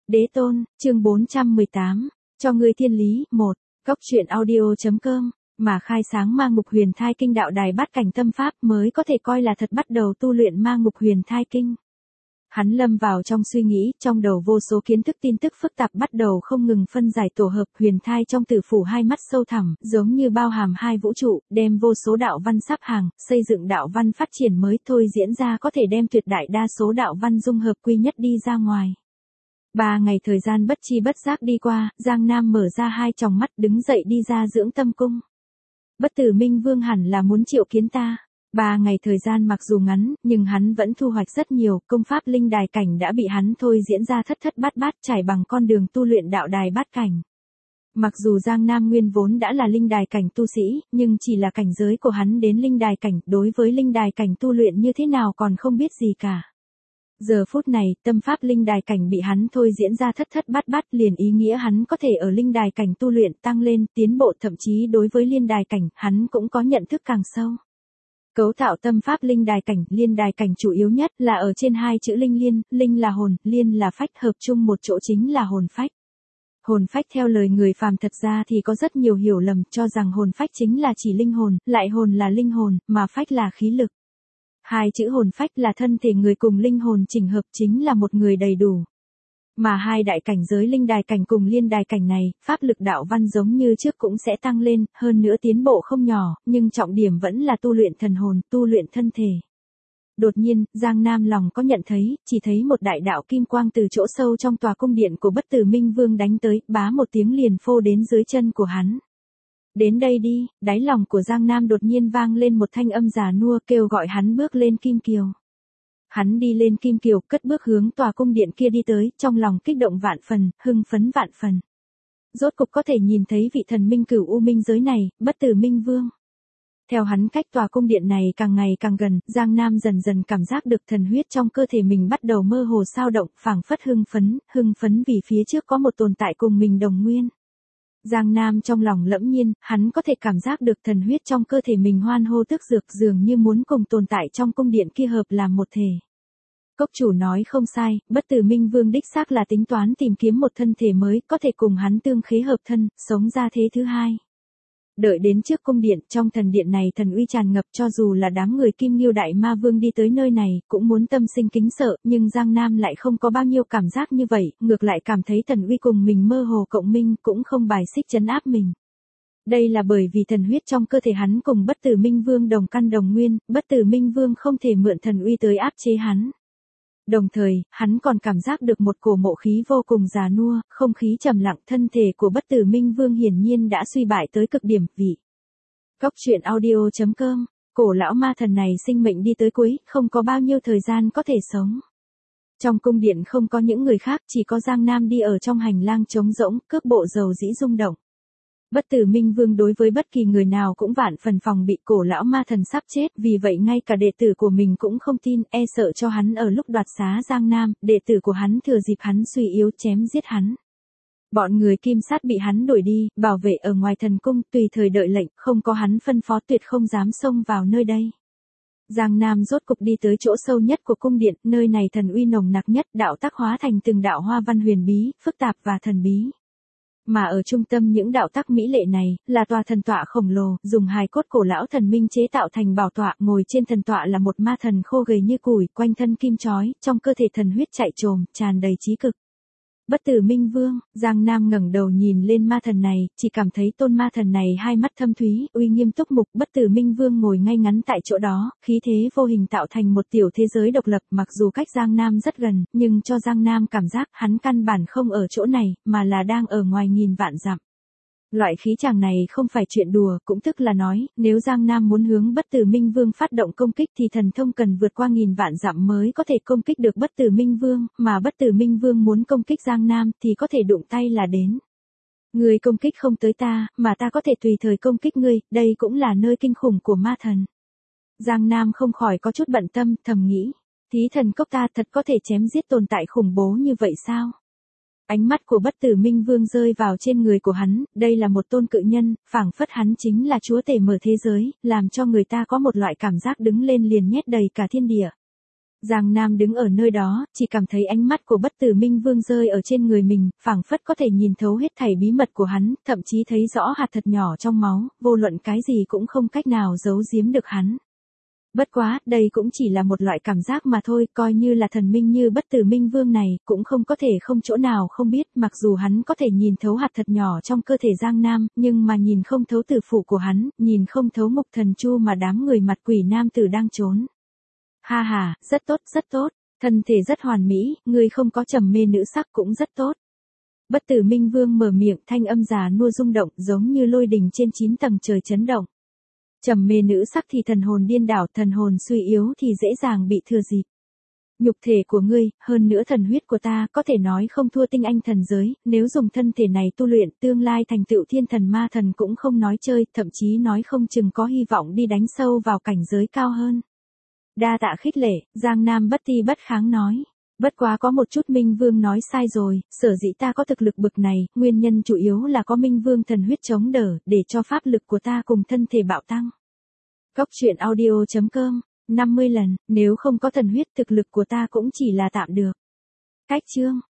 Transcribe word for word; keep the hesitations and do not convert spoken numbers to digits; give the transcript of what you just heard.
Đế tôn, chương bốn trăm mười tám, cho ngươi thiên lý, một, Cốc truyện audio.com, mà khai sáng ma ngục huyền thai kinh đạo đài bát cảnh tâm pháp mới có thể coi là thật bắt đầu tu luyện ma ngục huyền thai kinh. Hắn lâm vào trong suy nghĩ, trong đầu vô số kiến thức tin tức phức tạp bắt đầu không ngừng phân giải tổ hợp. Huyền thai trong tử phủ hai mắt sâu thẳm, giống như bao hàm hai vũ trụ, đem vô số đạo văn sắp hàng, xây dựng đạo văn phát triển mới thôi diễn ra có thể đem tuyệt đại đa số đạo văn dung hợp quy nhất đi ra ngoài. Ba ngày thời gian bất chi bất giác đi qua, Giang Nam mở ra hai tròng mắt đứng dậy đi ra dưỡng tâm cung. Bất Tử Minh Vương hẳn là muốn triệu kiến ta. Ba ngày thời gian mặc dù ngắn, nhưng hắn vẫn thu hoạch rất nhiều, công pháp linh đài cảnh đã bị hắn thôi diễn ra thất thất bát bát trải bằng con đường tu luyện đạo đài bát cảnh. Mặc dù Giang Nam nguyên vốn đã là linh đài cảnh tu sĩ, nhưng chỉ là cảnh giới của hắn đến linh đài cảnh, đối với linh đài cảnh tu luyện như thế nào còn không biết gì cả. Giờ phút này, tâm pháp linh đài cảnh bị hắn thôi diễn ra thất thất bát bát liền ý nghĩa hắn có thể ở linh đài cảnh tu luyện tăng lên, tiến bộ, thậm chí đối với liên đài cảnh, hắn cũng có nhận thức càng sâu. Cấu tạo tâm pháp linh đài cảnh, liên đài cảnh chủ yếu nhất là ở trên hai chữ linh liên, linh là hồn, liên là phách, hợp chung một chỗ chính là hồn phách. Hồn phách theo lời người phàm thật ra thì có rất nhiều hiểu lầm, cho rằng hồn phách chính là chỉ linh hồn, lại hồn là linh hồn, mà phách là khí lực. Hai chữ hồn phách là thân thể người cùng linh hồn chỉnh hợp chính là một người đầy đủ. Mà hai đại cảnh giới linh đài cảnh cùng liên đài cảnh này, pháp lực đạo văn giống như trước cũng sẽ tăng lên, hơn nữa tiến bộ không nhỏ, nhưng trọng điểm vẫn là tu luyện thần hồn, tu luyện thân thể. Đột nhiên, Giang Nam lòng có nhận thấy, chỉ thấy một đại đạo kim quang từ chỗ sâu trong tòa cung điện của Bất Tử Minh Vương đánh tới, bá một tiếng liền phô đến dưới chân của hắn. Đến đây đi, đáy lòng của Giang Nam đột nhiên vang lên một thanh âm già nua kêu gọi hắn bước lên kim kiều. Hắn đi lên kim kiều, cất bước hướng tòa cung điện kia đi tới, trong lòng kích động vạn phần, hưng phấn vạn phần. Rốt cục có thể nhìn thấy vị thần minh cửu u minh giới này, Bất Tử Minh Vương. Theo hắn cách tòa cung điện này càng ngày càng gần, Giang Nam dần dần cảm giác được thần huyết trong cơ thể mình bắt đầu mơ hồ xao động, phảng phất hưng phấn, hưng phấn vì phía trước có một tồn tại cùng mình đồng nguyên. Giang Nam trong lòng lẫm nhiên, hắn có thể cảm giác được thần huyết trong cơ thể mình hoan hô tức dược dường như muốn cùng tồn tại trong cung điện kia hợp làm một thể. Cốc chủ nói không sai, Bất Tử Minh Vương đích xác là tính toán tìm kiếm một thân thể mới, có thể cùng hắn tương khế hợp thân, sống ra thế thứ hai. Đợi đến trước cung điện, trong thần điện này thần uy tràn ngập, cho dù là đám người Kim Nghiêu Đại Ma Vương đi tới nơi này, cũng muốn tâm sinh kính sợ, nhưng Giang Nam lại không có bao nhiêu cảm giác như vậy, ngược lại cảm thấy thần uy cùng mình mơ hồ cộng minh, cũng không bài xích trấn áp mình. Đây là bởi vì thần huyết trong cơ thể hắn cùng Bất Tử Minh Vương đồng căn đồng nguyên, Bất Tử Minh Vương không thể mượn thần uy tới áp chế hắn. Đồng thời, hắn còn cảm giác được một cổ mộ khí vô cùng già nua, không khí trầm lặng, thân thể của Bất Tử Minh Vương hiển nhiên đã suy bại tới cực điểm, vị. Cốc truyện audio.com, cổ lão ma thần này sinh mệnh đi tới cuối, không có bao nhiêu thời gian có thể sống. Trong cung điện không có những người khác, chỉ có Giang Nam đi ở trong hành lang trống rỗng, cước bộ dầu dĩ rung động. Bất Tử Minh Vương đối với bất kỳ người nào cũng vạn phần phòng bị cổ lão ma thần sắp chết, vì vậy ngay cả đệ tử của mình cũng không tin, e sợ cho hắn ở lúc đoạt xá Giang Nam, đệ tử của hắn thừa dịp hắn suy yếu chém giết hắn. Bọn người Kim Sát bị hắn đuổi đi, bảo vệ ở ngoài thần cung, tùy thời đợi lệnh, không có hắn phân phó tuyệt không dám xông vào nơi đây. Giang Nam rốt cục đi tới chỗ sâu nhất của cung điện, nơi này thần uy nồng nặc nhất, đạo tác hóa thành từng đạo hoa văn huyền bí, phức tạp và thần bí. Mà ở trung tâm những đạo tắc mỹ lệ này, là tòa thần tọa khổng lồ, dùng hài cốt cổ lão thần minh chế tạo thành bảo tọa, ngồi trên thần tọa là một ma thần khô gầy như củi, quanh thân kim chói, trong cơ thể thần huyết chạy trồm, tràn đầy chí cực. Bất Tử Minh Vương, Giang Nam ngẩng đầu nhìn lên ma thần này, chỉ cảm thấy tôn ma thần này hai mắt thâm thúy, uy nghiêm túc mục, Bất Tử Minh Vương ngồi ngay ngắn tại chỗ đó, khí thế vô hình tạo thành một tiểu thế giới độc lập, mặc dù cách Giang Nam rất gần, nhưng cho Giang Nam cảm giác hắn căn bản không ở chỗ này, mà là đang ở ngoài nghìn vạn dặm. Loại khí chàng này không phải chuyện đùa, cũng tức là nói, nếu Giang Nam muốn hướng Bất Tử Minh Vương phát động công kích thì thần thông cần vượt qua nghìn vạn dặm mới có thể công kích được Bất Tử Minh Vương, mà Bất Tử Minh Vương muốn công kích Giang Nam thì có thể đụng tay là đến. Ngươi công kích không tới ta, mà ta có thể tùy thời công kích ngươi, đây cũng là nơi kinh khủng của ma thần. Giang Nam không khỏi có chút bận tâm, thầm nghĩ, thí thần cốc ta thật có thể chém giết tồn tại khủng bố như vậy sao? Ánh mắt của Bất Tử Minh Vương rơi vào trên người của hắn, đây là một tôn cự nhân, phảng phất hắn chính là chúa tể mở thế giới, làm cho người ta có một loại cảm giác đứng lên liền nhét đầy cả thiên địa. Giang Nam đứng ở nơi đó, chỉ cảm thấy ánh mắt của Bất Tử Minh Vương rơi ở trên người mình, phảng phất có thể nhìn thấu hết thảy bí mật của hắn, thậm chí thấy rõ hạt thật nhỏ trong máu, vô luận cái gì cũng không cách nào giấu giếm được hắn. Bất quá, đây cũng chỉ là một loại cảm giác mà thôi, coi như là thần minh như Bất Tử Minh Vương này, cũng không có thể không chỗ nào không biết, mặc dù hắn có thể nhìn thấu hạt thật nhỏ trong cơ thể Giang Nam, nhưng mà nhìn không thấu tử phụ của hắn, nhìn không thấu Mục Thần Chu mà đám người mặt quỷ nam tử đang trốn. Ha ha, rất tốt, rất tốt, thân thể rất hoàn mỹ, người không có trầm mê nữ sắc cũng rất tốt. Bất Tử Minh Vương mở miệng, thanh âm già nua rung động, giống như lôi đình trên chín tầng trời chấn động. Trầm mê nữ sắc thì thần hồn điên đảo, thần hồn suy yếu thì dễ dàng bị thừa dịp. Nhục thể của ngươi, hơn nữa thần huyết của ta, có thể nói không thua tinh anh thần giới, nếu dùng thân thể này tu luyện, tương lai thành tựu thiên thần ma thần cũng không nói chơi, thậm chí nói không chừng có hy vọng đi đánh sâu vào cảnh giới cao hơn. Đa tạ khích lệ, Giang Nam bất ti bất kháng nói. Bất quá có một chút Minh Vương nói sai rồi, sở dĩ ta có thực lực bực này, nguyên nhân chủ yếu là có Minh Vương thần huyết chống đỡ, để cho pháp lực của ta cùng thân thể bạo tăng. Cốc truyện audio chấm com, năm mươi lần, nếu không có thần huyết thực lực của ta cũng chỉ là tạm được. Cách chương